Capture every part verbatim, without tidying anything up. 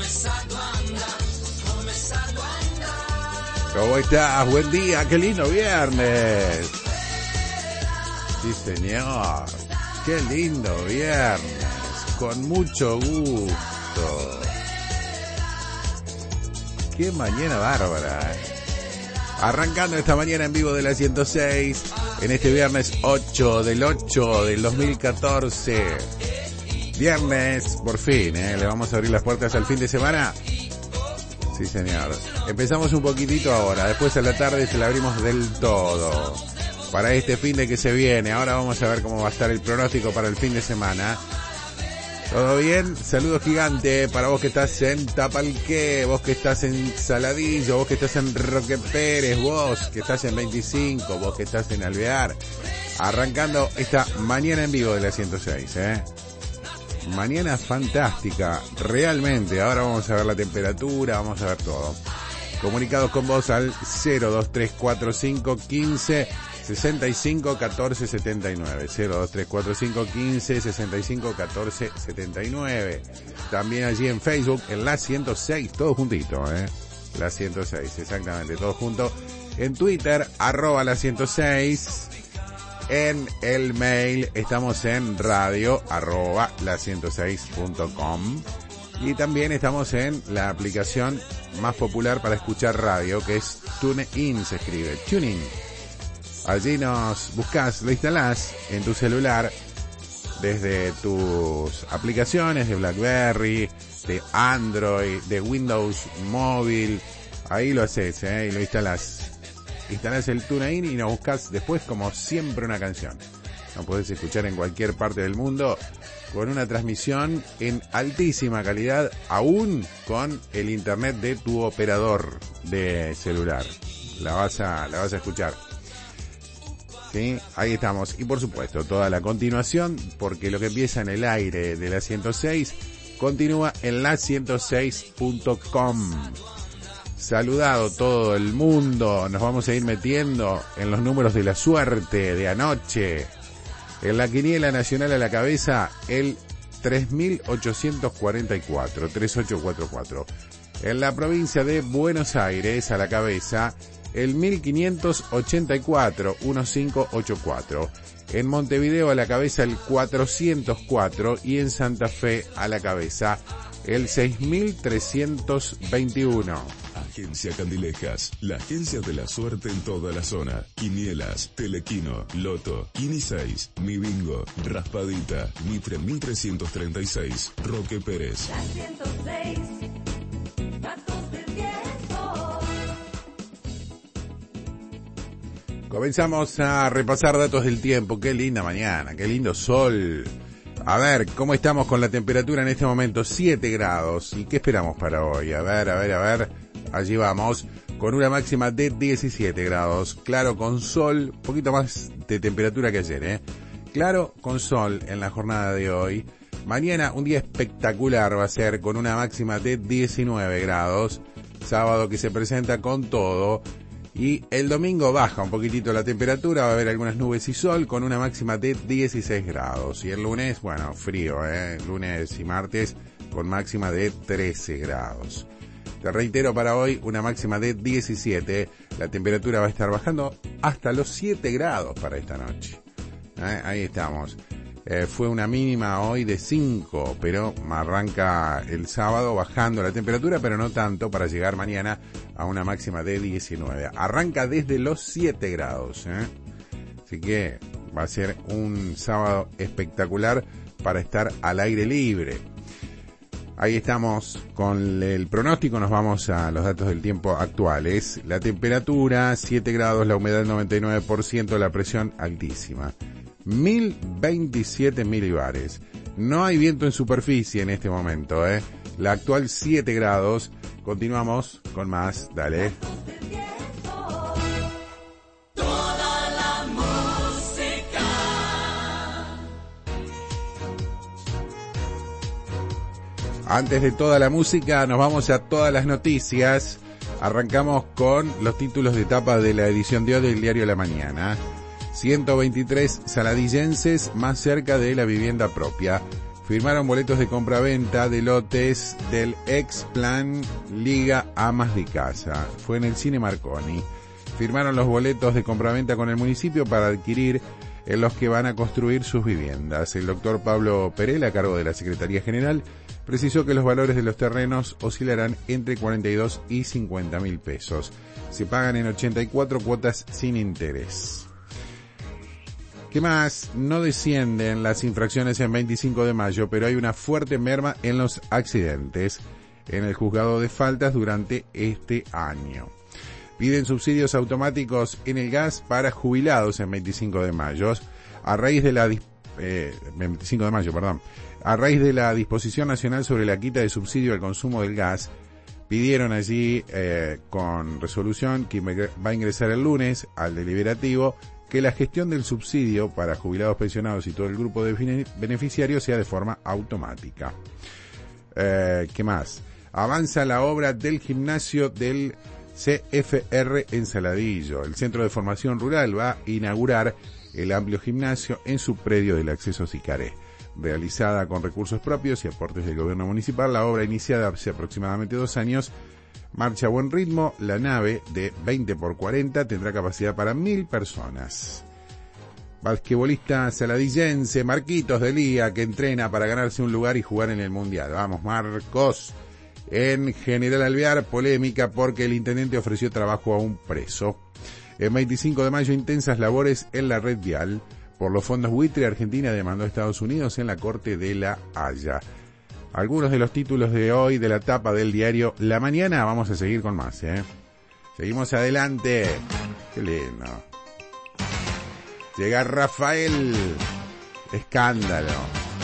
¿Cómo estás? Buen día, qué lindo viernes. Sí, señor. Qué lindo viernes. Con mucho gusto. Qué mañana bárbara, ¿eh? Arrancando esta mañana en vivo de la ciento seis, en este viernes ocho del ocho del dos mil catorce. Viernes, por fin, ¿eh? Le vamos a abrir las puertas al fin de semana. Sí, señor. Empezamos un poquitito ahora, después a la tarde se la abrimos del todo. Para este fin de que se viene, ahora vamos a ver cómo va a estar el pronóstico para el fin de semana. ¿Todo bien? Saludos gigante para vos que estás en Tapalqué, vos que estás en Saladillo, vos que estás en Roque Pérez, vos que estás en veinticinco, vos que estás en Alvear. Arrancando esta mañana en vivo de la ciento seis, ¿eh? Mañana fantástica, realmente. Ahora vamos a ver la temperatura, vamos a ver todo. Comunicados con vos al cero dos tres cuatro cinco quince sesenta y cinco catorce setenta y nueve, cero dos tres cuatro cinco quince sesenta y cinco catorce setenta y nueve. También allí en Facebook, en la ciento seis, todo juntito, ¿eh? La ciento seis, exactamente, todo junto. En Twitter, arroba la ciento seis. En el mail estamos en radio arroba la ciento seis punto com y también estamos en la aplicación más popular para escuchar radio, que es TuneIn, se escribe TuneIn. Allí nos buscas, lo instalás en tu celular desde tus aplicaciones de BlackBerry, de Android, de Windows móvil. Ahí lo haces, ¿eh? Y lo instalás. Instalás el TuneIn y nos buscas después como siempre una canción. Nos podés escuchar en cualquier parte del mundo con una transmisión en altísima calidad, aún con el internet de tu operador de celular. La vas a, la vas a escuchar. Sí, ahí estamos. Y por supuesto, toda la continuación, porque lo que empieza en el aire de la ciento seis continúa en la ciento seis punto com. Saludado todo el mundo, nos vamos a ir metiendo en los números de la suerte de anoche. En la quiniela nacional a la cabeza, el tres mil ochocientos cuarenta y cuatro, treinta y ocho cuarenta y cuatro. En la provincia de Buenos Aires a la cabeza, el mil quinientos ochenta y cuatro, quince ochenta y cuatro. En Montevideo a la cabeza, el cuatrocientos cuatro, y en Santa Fe a la cabeza, el seis mil trescientos veintiuno. Agencia Candilejas, la agencia de la suerte en toda la zona. Quinielas, Telequino, Loto, Quini seis, Mi Bingo, Raspadita, Mitre mil trescientos treinta y seis, Roque Pérez. La ciento seis, datos del tiempo. Comenzamos a repasar datos del tiempo. Qué linda mañana, qué lindo sol. A ver, ¿cómo estamos con la temperatura en este momento? siete grados. ¿Y qué esperamos para hoy? A ver, a ver, a ver. Allí vamos, con una máxima de diecisiete grados. Claro, con sol, un poquito más de temperatura que ayer, ¿eh? Claro, con sol en la jornada de hoy. Mañana un día espectacular va a ser, con una máxima de diecinueve grados. Sábado que se presenta con todo. Y el domingo baja un poquitito la temperatura, va a haber algunas nubes y sol con una máxima de dieciséis grados. Y el lunes, bueno, frío, ¿eh? Lunes y martes con máxima de trece grados. Te reitero, para hoy una máxima de diecisiete. La temperatura va a estar bajando hasta los siete grados para esta noche. ¿Eh? Ahí estamos. Eh, fue una mínima hoy de cinco, pero arranca el sábado bajando la temperatura, pero no tanto, para llegar mañana a una máxima de diecinueve. Arranca desde los siete grados, ¿eh? Así que va a ser un sábado espectacular para estar al aire libre. Ahí estamos con el pronóstico, nos vamos a los datos del tiempo actuales. La temperatura, siete grados, la humedad noventa y nueve por ciento, la presión altísima. mil veintisiete milibares. No hay viento en superficie en este momento, ¿eh? La actual siete grados. Continuamos con más, dale. Toda la música. Antes de toda la música, nos vamos a todas las noticias. Arrancamos con los títulos de tapa de la edición de hoy del Diario La Mañana. ciento veintitrés saladillenses más cerca de la vivienda propia. firmaron boletos de compraventa de lotes del ex plan Liga Amas de Casa. Fue en el Cine Marconi. Firmaron los boletos de compraventa con el municipio para adquirir en los que van a construir sus viviendas. El doctor Pablo Perel, a cargo de la Secretaría General, precisó que los valores de los terrenos oscilarán entre cuarenta y dos y cincuenta mil pesos. Se pagan en ochenta y cuatro cuotas sin interés. ¿Qué más? No descienden las infracciones en veinticinco de mayo, pero hay una fuerte merma en los accidentes en el juzgado de faltas durante este año. Piden subsidios automáticos en el gas para jubilados en veinticinco de mayo, a raíz de la eh, veinticinco de mayo, perdón, a raíz de la disposición nacional sobre la quita de subsidio al consumo del gas. Pidieron allí eh, con resolución que va a ingresar el lunes al deliberativo que la gestión del subsidio para jubilados, pensionados y todo el grupo de beneficiarios sea de forma automática. Eh, ¿Qué más? Avanza la obra del gimnasio del C F R en Saladillo. El Centro de Formación Rural va a inaugurar el amplio gimnasio en su predio del acceso Sicaré. Realizada con recursos propios y aportes del gobierno municipal, la obra iniciada hace aproximadamente dos años marcha a buen ritmo. La nave de veinte por cuarenta tendrá capacidad para mil personas. Basquetbolista saladillense Marquitos Delía, que entrena para ganarse un lugar y jugar en el Mundial. Vamos, Marcos. En General Alvear, polémica porque el intendente ofreció trabajo a un preso. En veinticinco de mayo, intensas labores en la red vial. Por los fondos buitre, Argentina demandó a Estados Unidos en la Corte de la Haya. Algunos de los títulos de hoy de la tapa del diario La Mañana. Vamos a seguir con más, ¿eh? Seguimos adelante. Qué lindo. Llega Rafael. Escándalo.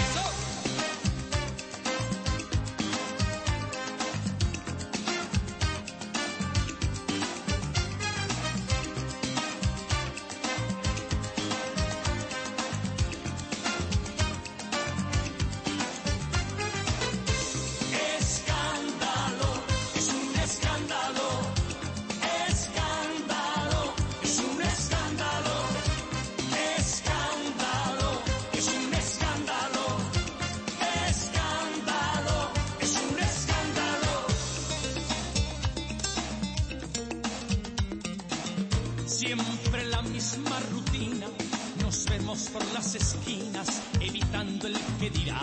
Siempre la misma rutina, nos vemos por las esquinas, evitando el que dirá.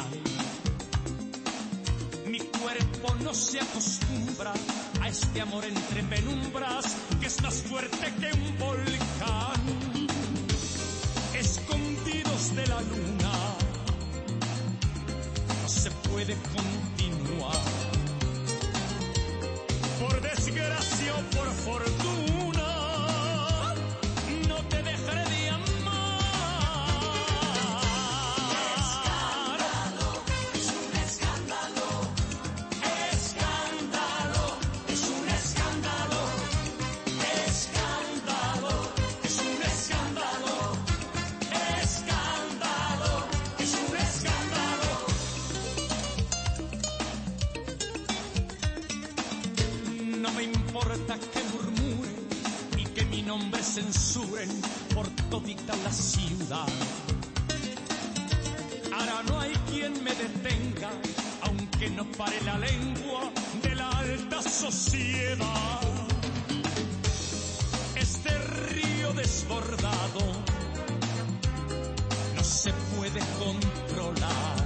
Mi cuerpo no se acostumbra a este amor entre penumbras, que es más fuerte que un volcán. Escondidos de la luna, no se puede continuar. Por desgracia o por fortuna, que murmuren y que mi nombre censuren por todita la ciudad. Ahora no hay quien me detenga, aunque no pare la lengua de la alta sociedad. Este río desbordado no se puede controlar.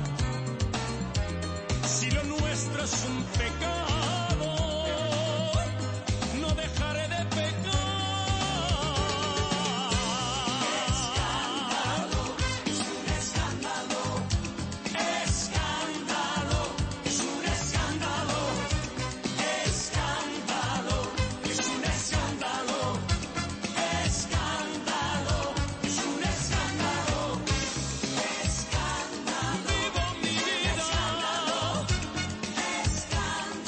Si lo nuestro es un pecado, dejaré de pecar. Escándalo, es un escándalo. Escándalo, es un escándalo. Escándalo, es un escándalo. Escándalo, es un escándalo. Escándalo, vivo mi vida. Escándalo, escándalo.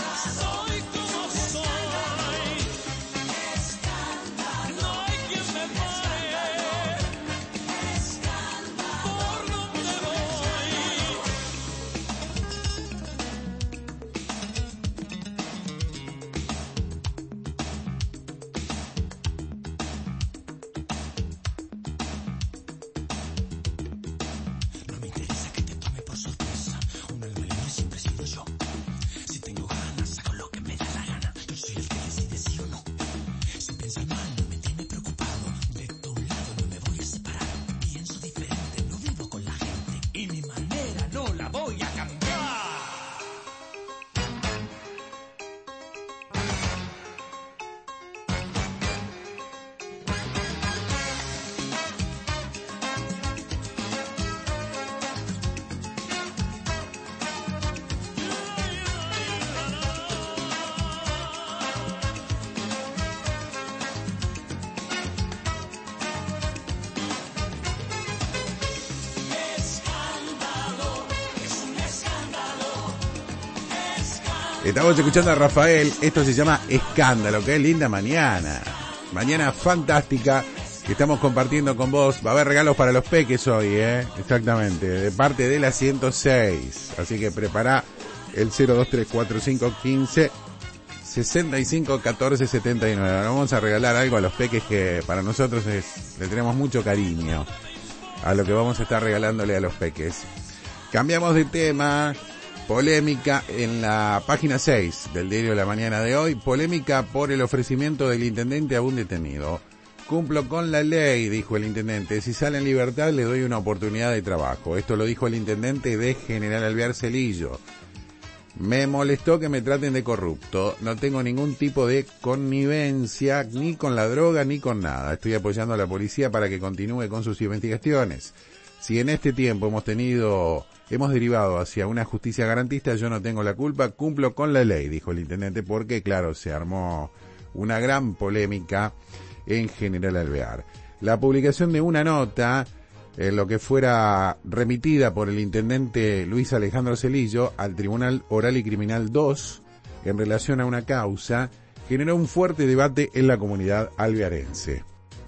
Estamos escuchando a Rafael, esto se llama Escándalo, qué linda mañana. Mañana fantástica que estamos compartiendo con vos. Va a haber regalos para los peques hoy, eh, exactamente, de parte de la ciento seis. Así que prepara el cero dos tres cuatro cinco uno cinco sesenta y cinco catorce setenta y nueve. Ahora vamos a regalar algo a los peques que para nosotros es, le tenemos mucho cariño a lo que vamos a estar regalándole a los peques. Cambiamos de tema. Polémica en la página seis del diario de la mañana de hoy. Polémica por el ofrecimiento del intendente a un detenido. Cumplo con la ley, dijo el intendente. Si sale en libertad le doy una oportunidad de trabajo. Esto lo dijo el intendente de General Alvear Celillo. Me molestó que me traten de corrupto. No tengo ningún tipo de connivencia ni con la droga ni con nada. Estoy apoyando a la policía para que continúe con sus investigaciones. Si en este tiempo hemos tenido, hemos derivado hacia una justicia garantista, yo no tengo la culpa, cumplo con la ley, dijo el intendente, porque claro, se armó una gran polémica en General Alvear. La publicación de una nota, en lo que fuera remitida por el intendente Luis Alejandro Celillo al Tribunal Oral y Criminal dos, en relación a una causa, generó un fuerte debate en la comunidad alvearense.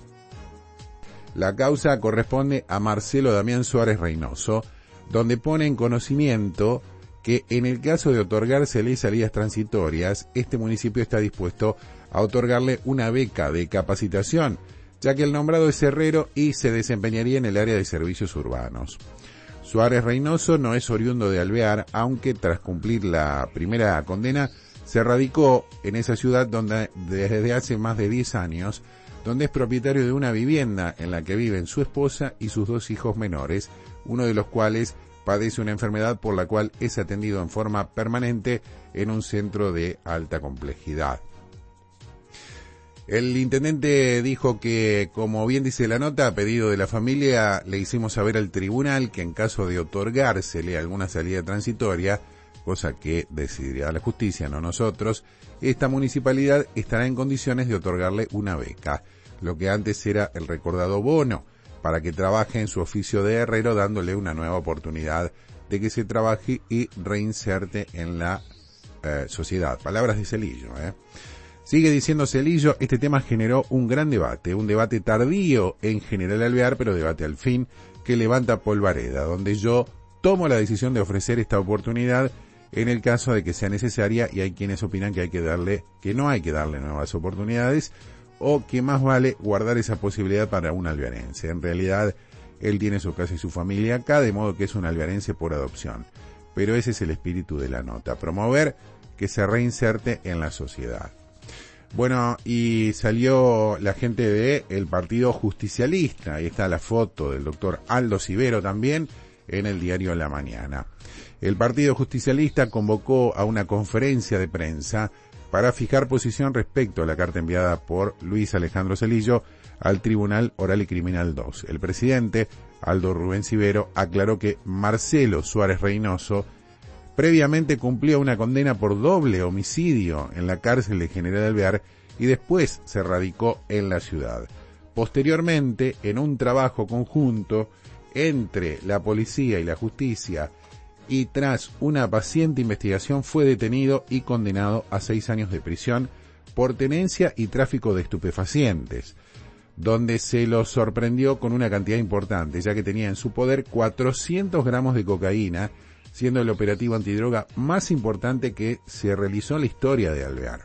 La causa corresponde a Marcelo Damián Suárez Reynoso, donde pone en conocimiento que en el caso de otorgársele salidas transitorias, este municipio está dispuesto a otorgarle una beca de capacitación, ya que el nombrado es herrero y se desempeñaría en el área de servicios urbanos. Suárez Reynoso no es oriundo de Alvear, aunque tras cumplir la primera condena, se radicó en esa ciudad donde desde hace más de diez años, donde es propietario de una vivienda en la que viven su esposa y sus dos hijos menores, uno de los cuales padece una enfermedad por la cual es atendido en forma permanente en un centro de alta complejidad. El intendente dijo que, como bien dice la nota, a pedido de la familia, le hicimos saber al tribunal que en caso de otorgársele alguna salida transitoria, cosa que decidirá la justicia, no nosotros, esta municipalidad estará en condiciones de otorgarle una beca, lo que antes era el recordado bono, para que trabaje en su oficio de herrero, dándole una nueva oportunidad de que se trabaje y reinserte en la eh, sociedad. Palabras de Celillo, ¿eh? Sigue diciendo Celillo, este tema generó un gran debate, un debate tardío en General Alvear, pero debate al fin, que levanta polvareda, donde yo tomo la decisión de ofrecer esta oportunidad en el caso de que sea necesaria, y hay quienes opinan que hay que darle, que no hay que darle nuevas oportunidades, o que más vale guardar esa posibilidad para un alvearense. En realidad, él tiene su casa y su familia acá, de modo que es un alvearense por adopción. Pero ese es el espíritu de la nota, promover que se reinserte en la sociedad. Bueno, y salió la gente de el Partido Justicialista, ahí está la foto del doctor Aldo Civero también, en el diario La Mañana. El Partido Justicialista convocó a una conferencia de prensa para fijar posición respecto a la carta enviada por Luis Alejandro Celillo al Tribunal Oral y Criminal dos. El presidente, Aldo Rubén Civero, aclaró que Marcelo Suárez Reynoso previamente cumplía una condena por doble homicidio en la cárcel de General Alvear y después se radicó en la ciudad. Posteriormente, en un trabajo conjunto entre la policía y la justicia, y tras una paciente investigación, fue detenido y condenado a seis años de prisión por tenencia y tráfico de estupefacientes, donde se lo sorprendió con una cantidad importante, ya que tenía en su poder cuatrocientos gramos de cocaína, siendo el operativo antidroga más importante que se realizó en la historia de Alvear.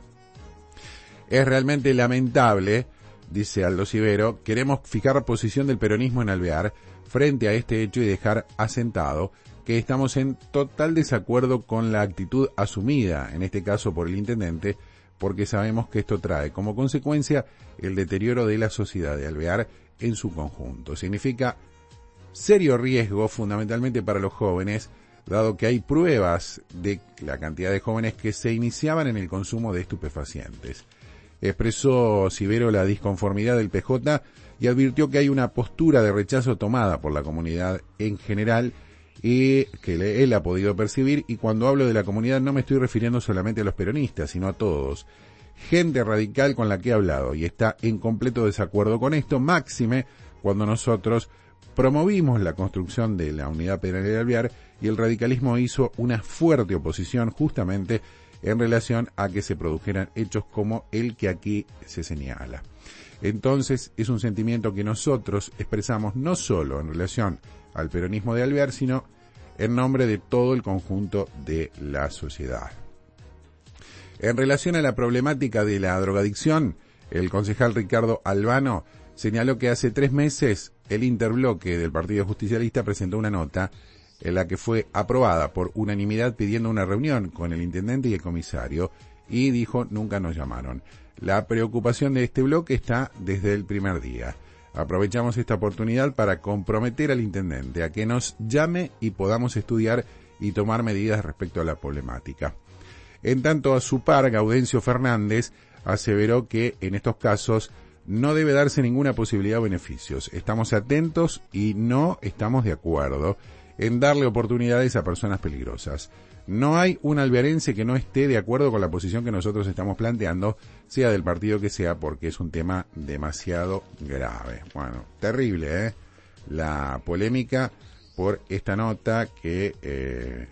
Es realmente lamentable, dice Aldo Civero, queremos fijar posición del peronismo en Alvear frente a este hecho y dejar asentado que estamos en total desacuerdo con la actitud asumida, en este caso por el intendente, porque sabemos que esto trae como consecuencia el deterioro de la sociedad de Alvear en su conjunto. Significa serio riesgo fundamentalmente para los jóvenes, dado que hay pruebas de la cantidad de jóvenes que se iniciaban en el consumo de estupefacientes. Expresó Civero la disconformidad del P J y advirtió que hay una postura de rechazo tomada por la comunidad en general y que él ha podido percibir, y cuando hablo de la comunidad no me estoy refiriendo solamente a los peronistas, sino a todos. Gente radical con la que he hablado y está en completo desacuerdo con esto, máxime cuando nosotros promovimos la construcción de la unidad penal de Alvear y el radicalismo hizo una fuerte oposición justamente en relación a que se produjeran hechos como el que aquí se señala. Entonces, es un sentimiento que nosotros expresamos no solo en relación al peronismo de Alvear, sino en nombre de todo el conjunto de la sociedad. En relación a la problemática de la drogadicción, el concejal Ricardo Albano señaló que hace tres meses el interbloque del Partido Justicialista presentó una nota en la que fue aprobada por unanimidad pidiendo una reunión con el intendente y el comisario, y dijo nunca nos llamaron. La preocupación de este bloque está desde el primer día. Aprovechamos esta oportunidad para comprometer al intendente a que nos llame y podamos estudiar y tomar medidas respecto a la problemática. En tanto, a su par, Gaudencio Fernández aseveró que en estos casos no debe darse ninguna posibilidad o beneficios. Estamos atentos y no estamos de acuerdo en darle oportunidades a personas peligrosas. No hay un alvearense que no esté de acuerdo con la posición que nosotros estamos planteando, sea del partido que sea, porque es un tema demasiado grave. Bueno, terrible, ¿eh? La polémica por esta nota que eh,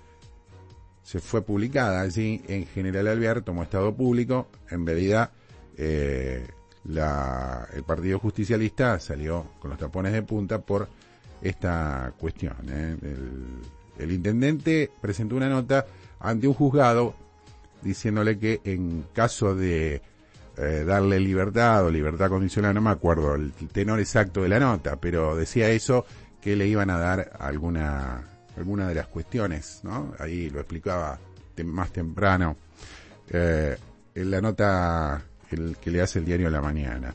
se fue publicada allí en General Alvear, tomó estado público. En realidad, eh, la, el Partido Justicialista salió con los tapones de punta por esta cuestión, ¿eh? El, el intendente presentó una nota ante un juzgado diciéndole que en caso de eh, darle libertad o libertad condicional, no me acuerdo el tenor exacto de la nota, pero decía eso, que le iban a dar alguna alguna de las cuestiones, ¿no? Ahí lo explicaba te, más temprano eh, en la nota el, que le hace el diario La Mañana.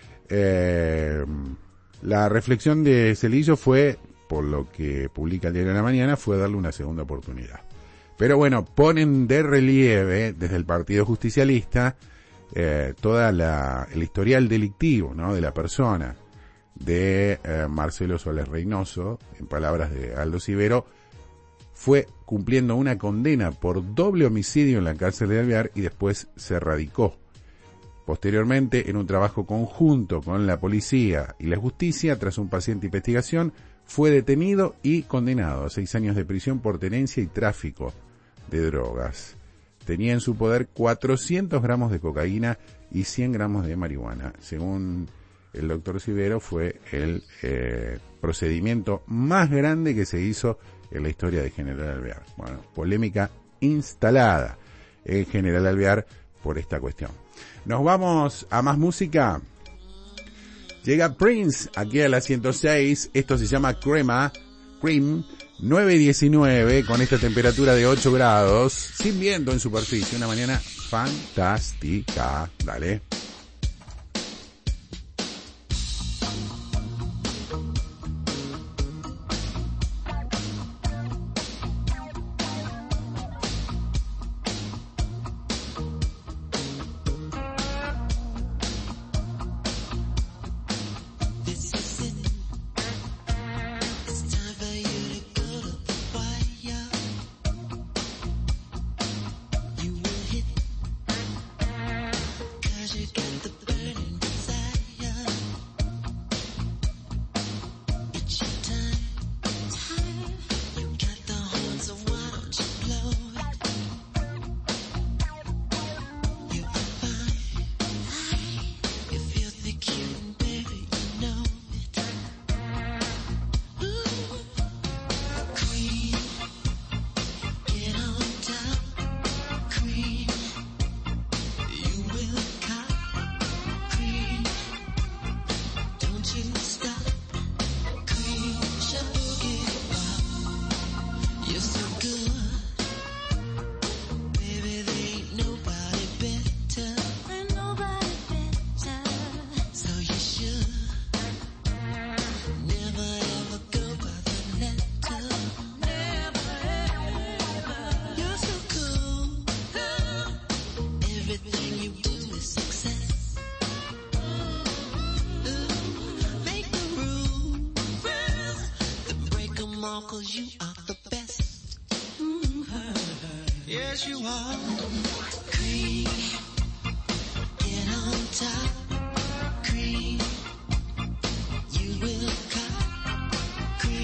Eh, la reflexión de Celillo fue, por lo que publica el diario de La Mañana, fue darle una segunda oportunidad. Pero bueno, ponen de relieve desde el Partido Justicialista eh, toda la el historial delictivo, ¿no?, de la persona de eh, Marcelo Soles Reynoso. En palabras de Aldo Civero, fue cumpliendo una condena por doble homicidio en la cárcel de Alvear y después se radicó. Posteriormente, en un trabajo conjunto con la policía y la justicia, tras un paciente investigación, fue detenido y condenado a seis años de prisión por tenencia y tráfico de drogas. Tenía en su poder cuatrocientos gramos de cocaína y cien gramos de marihuana. Según el doctor Civero, fue el eh, procedimiento más grande que se hizo en la historia de General Alvear. Bueno, polémica instalada en General Alvear por esta cuestión. Nos vamos a más música. Llega Prince aquí a la ciento seis. Esto se llama Crema, Cream, nueve diecinueve, con esta temperatura de ocho grados, sin viento en superficie. Una mañana fantástica. Dale.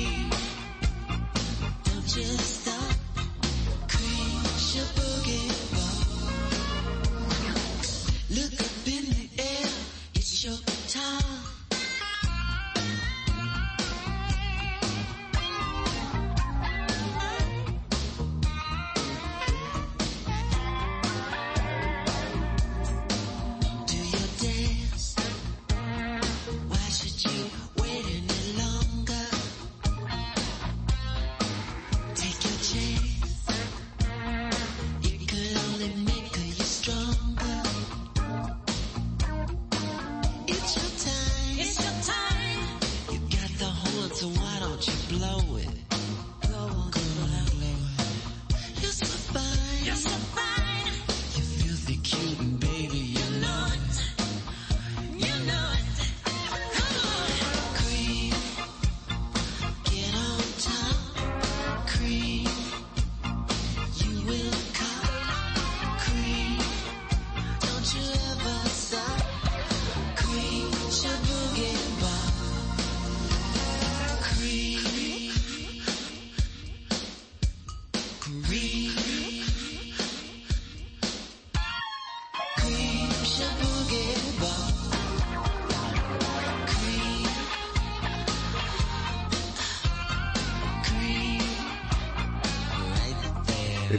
Just stop, cream, your boogie.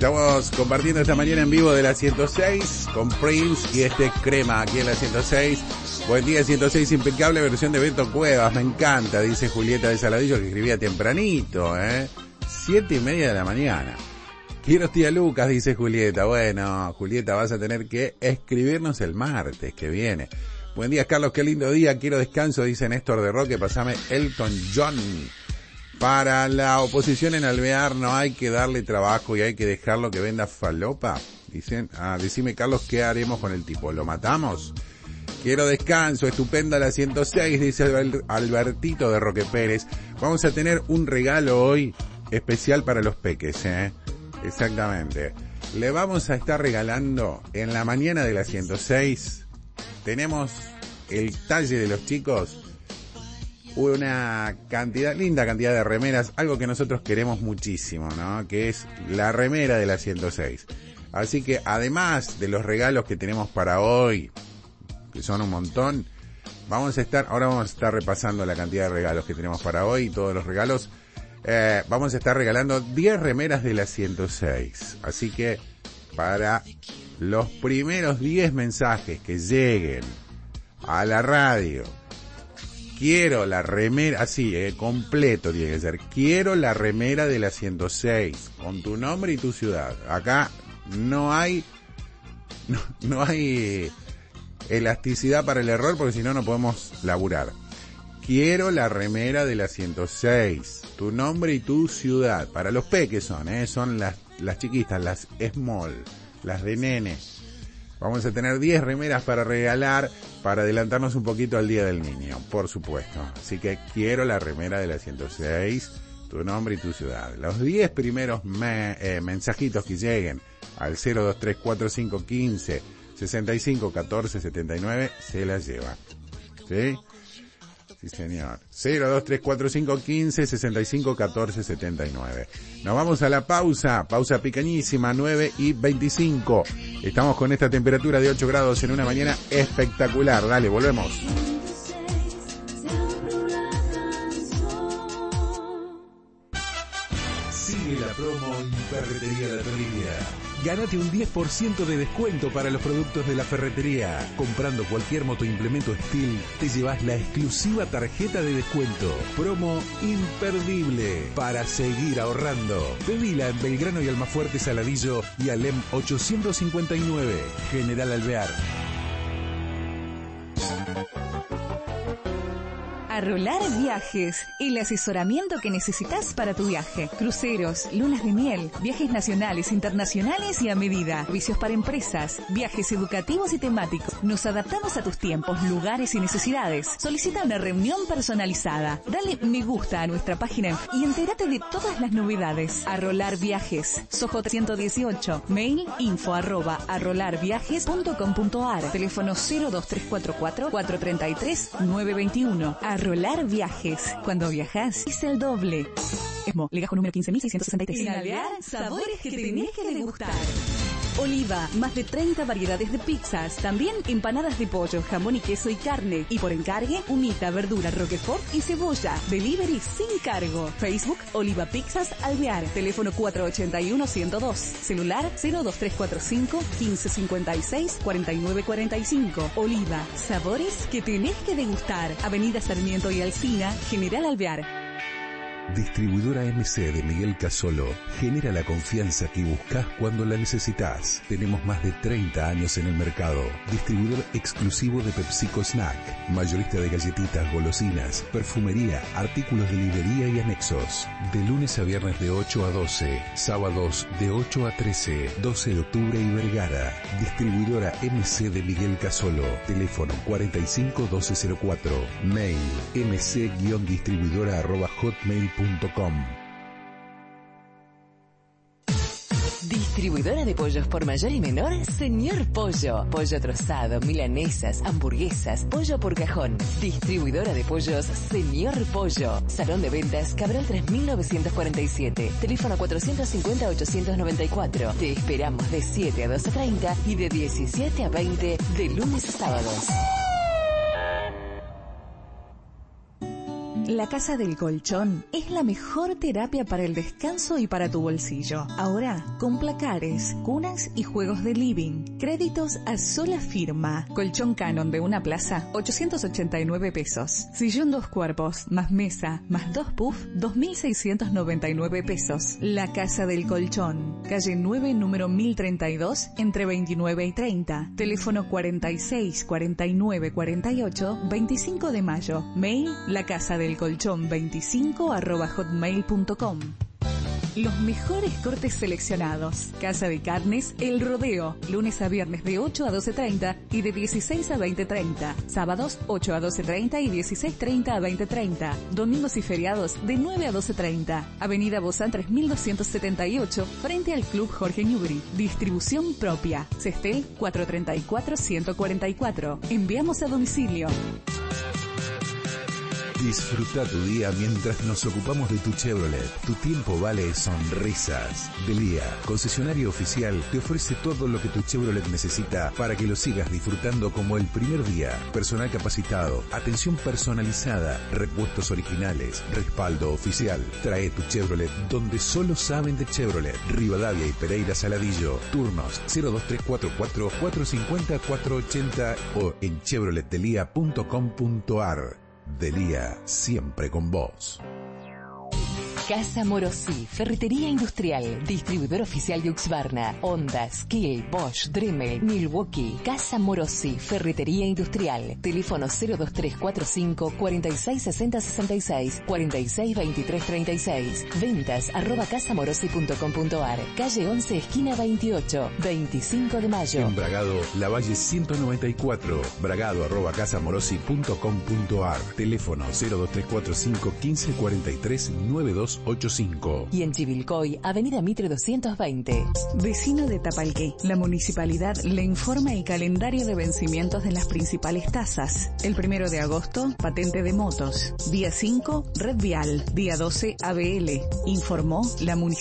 Estamos compartiendo esta mañana en vivo de la ciento seis con Prince y este crema aquí en la ciento seis. Buen día, ciento seis impecable, versión de Beto Cuevas, me encanta, dice Julieta de Saladillo, que escribía tempranito, ¿eh? Siete y media de la mañana. Quiero tía Lucas, dice Julieta. Bueno, Julieta, vas a tener que escribirnos el martes que viene. Buen día, Carlos, qué lindo día, quiero descanso, dice Néstor de Roque, pasame Elton John. Para la oposición en Alvear no hay que darle trabajo y hay que dejarlo que venda falopa. Dicen, ah, decime Carlos, ¿qué haremos con el tipo? ¿Lo matamos? Quiero descanso, estupenda la ciento seis, dice Albertito de Roque Pérez. Vamos a tener un regalo hoy especial para los peques, ¿eh? Exactamente. Le vamos a estar regalando en la mañana de la ciento seis. Tenemos el talle de los chicos. Una cantidad, linda cantidad de remeras, algo que nosotros queremos muchísimo, ¿no? Que es la remera de la ciento seis. Así que además de los regalos que tenemos para hoy, que son un montón, vamos a estar, ahora vamos a estar repasando la cantidad de regalos que tenemos para hoy y todos los regalos. Eh, vamos a estar regalando diez remeras de la ciento seis. Así que para los primeros diez mensajes que lleguen a la radio, quiero la remera, así, eh, completo tiene que ser. Quiero la remera de la ciento seis, con tu nombre y tu ciudad. Acá no hay, no, no hay elasticidad para el error, porque si no, no podemos laburar. Quiero la remera de la ciento seis, tu nombre y tu ciudad. Para los peques son, eh, son las, las chiquitas, las small, las de nene. Vamos a tener diez remeras para regalar, para adelantarnos un poquito al Día del Niño, por supuesto. Así que quiero la remera de la ciento seis, tu nombre y tu ciudad. Los diez primeros me, eh, mensajitos que lleguen al cero dos tres cuatro cinco uno cinco sesenta y cinco catorce setenta y nueve se las lleva. ¿Sí? Sí, señor. cero dos tres cuatro cinco uno cinco sesenta y cinco catorce setenta y nueve. Nos vamos a la pausa, pausa pequeñísima, nueve y veinticinco. Estamos con esta temperatura de ocho grados en una mañana espectacular. Dale, volvemos. Sigue la promo en Ferretería La Trivia. Gánate un diez por ciento de descuento para los productos de la ferretería. Comprando cualquier motoimplemento Steel, te llevas la exclusiva tarjeta de descuento. Promo imperdible para seguir ahorrando. Pedila en Belgrano y Almafuerte Saladillo y Alem ochocientos cincuenta y nueve, General Alvear. Arrolar Viajes, el asesoramiento que necesitas para tu viaje. Cruceros, lunas de miel, viajes nacionales, internacionales y a medida. Servicios para empresas, viajes educativos y temáticos. Nos adaptamos a tus tiempos, lugares y necesidades. Solicita una reunión personalizada. Dale me gusta a nuestra página y entérate de todas las novedades. Arrolar Viajes, Soho ciento dieciocho, mail info arroba arrolarviajes punto com punto ar, teléfono cero dos tres cuatro cuatro cuatro tres tres nueve dos uno. Arrolar Viajes. Cuando viajas es el doble. Esmo, legajo número quince mil seiscientos sesenta y tres. En Alvear, sabores que tenés que degustar. Oliva, más de treinta variedades de pizzas. También empanadas de pollo, jamón y queso y carne. Y por encargue, humita, verdura, roquefort y cebolla. Delivery sin cargo. Facebook, Oliva Pizzas Alvear. Teléfono cuatro ocho uno, uno cero dos. Celular cero dos tres cuatro cinco, quince cincuenta y seis, cuarenta y nueve cuarenta y cinco. Oliva, sabores que tenés que degustar. Avenida Sarmiento y Alsina, General Alvear. Distribuidora M C de Miguel Casolo genera la confianza que buscas cuando la necesitas. Tenemos más de treinta años en el mercado. Distribuidor exclusivo de PepsiCo Snack, mayorista de galletitas, golosinas, perfumería, artículos de librería y anexos. De lunes a viernes de ocho a doce, sábados de ocho a trece, doce de octubre y Vergara. Distribuidora M C de Miguel Casolo. Teléfono cuarenta y cinco doce cero cuatro. Mail mc-distribuidora arroba hotmail punto com. Distribuidora de pollos por mayor y menor, Señor Pollo. Pollo trozado, milanesas, hamburguesas, pollo por cajón. Distribuidora de pollos, Señor Pollo. Salón de ventas, Cabral tres mil novecientos cuarenta y siete. Teléfono cuatrocientos cincuenta, ochocientos noventa y cuatro. Te esperamos de siete a doce treinta y de diecisiete a veinte de lunes a sábados. La Casa del Colchón es la mejor terapia para el descanso y para tu bolsillo. Ahora, con placares, cunas y juegos de living. Créditos a sola firma. Colchón Canon de una plaza, ochocientos ochenta y nueve pesos. Sillón dos cuerpos, más mesa, más dos puff, dos mil seiscientos noventa y nueve pesos. La Casa del Colchón. Calle nueve, número mil treinta y dos, entre veintinueve y treinta. Teléfono cuarenta y seis, cuarenta y nueve, cuarenta y ocho, veinticinco de mayo. Mail, la casa del colchón veinticinco arroba hotmail punto com. Los mejores cortes seleccionados. Casa de Carnes El Rodeo. Lunes a viernes de ocho a doce treinta y de dieciséis a veinte treinta. Sábados ocho a doce treinta y dieciséis treinta a veinte treinta. Domingos y feriados de nueve a doce treinta. Avenida Bozán tres mil doscientos setenta y ocho, frente al Club Jorge Newbery. Distribución propia. Cestel cuatrocientos treinta y cuatro, ciento cuarenta y cuatro. Enviamos a domicilio. Disfruta tu día mientras nos ocupamos de tu Chevrolet. Tu tiempo vale sonrisas. Delía, concesionario oficial, te ofrece todo lo que tu Chevrolet necesita para que lo sigas disfrutando como el primer día. Personal capacitado, atención personalizada, repuestos originales, respaldo oficial. Trae tu Chevrolet donde solo saben de Chevrolet. Rivadavia y Pereira Saladillo. Turnos cero dos tres cuatro cuatro, cuatro cinco cero, cuatro ocho cero o en chevrolet delia punto com punto ar. Delía, siempre con vos. Casa Morosí, ferretería industrial, distribuidor oficial de Husqvarna, Honda, Skill, Bosch, Dremel, Milwaukee. Casa Morosí, ferretería industrial. Teléfono cero dos tres cuatro cinco, cuarenta y seis sesenta sesenta y seis, cuarenta y seis veintitrés treinta y seis. Ventas arroba casamorosi punto com punto ar. Calle once, esquina veintiocho, veinticinco de mayo. En Bragado, La Valle ciento noventa y cuatro. Bragado arroba casamorosi punto com punto ar. Teléfono cero dos tres cuatro cinco, quince cuarenta y tres, noventa y dos ochenta y cinco. Y en Chivilcoy, Avenida Mitre doscientos veinte. Vecino de Tapalqué, la municipalidad le informa el calendario de vencimientos de las principales tasas. El primero de agosto, patente de motos. Día cinco, red vial. Día doce, A B L. Informó la municipalidad.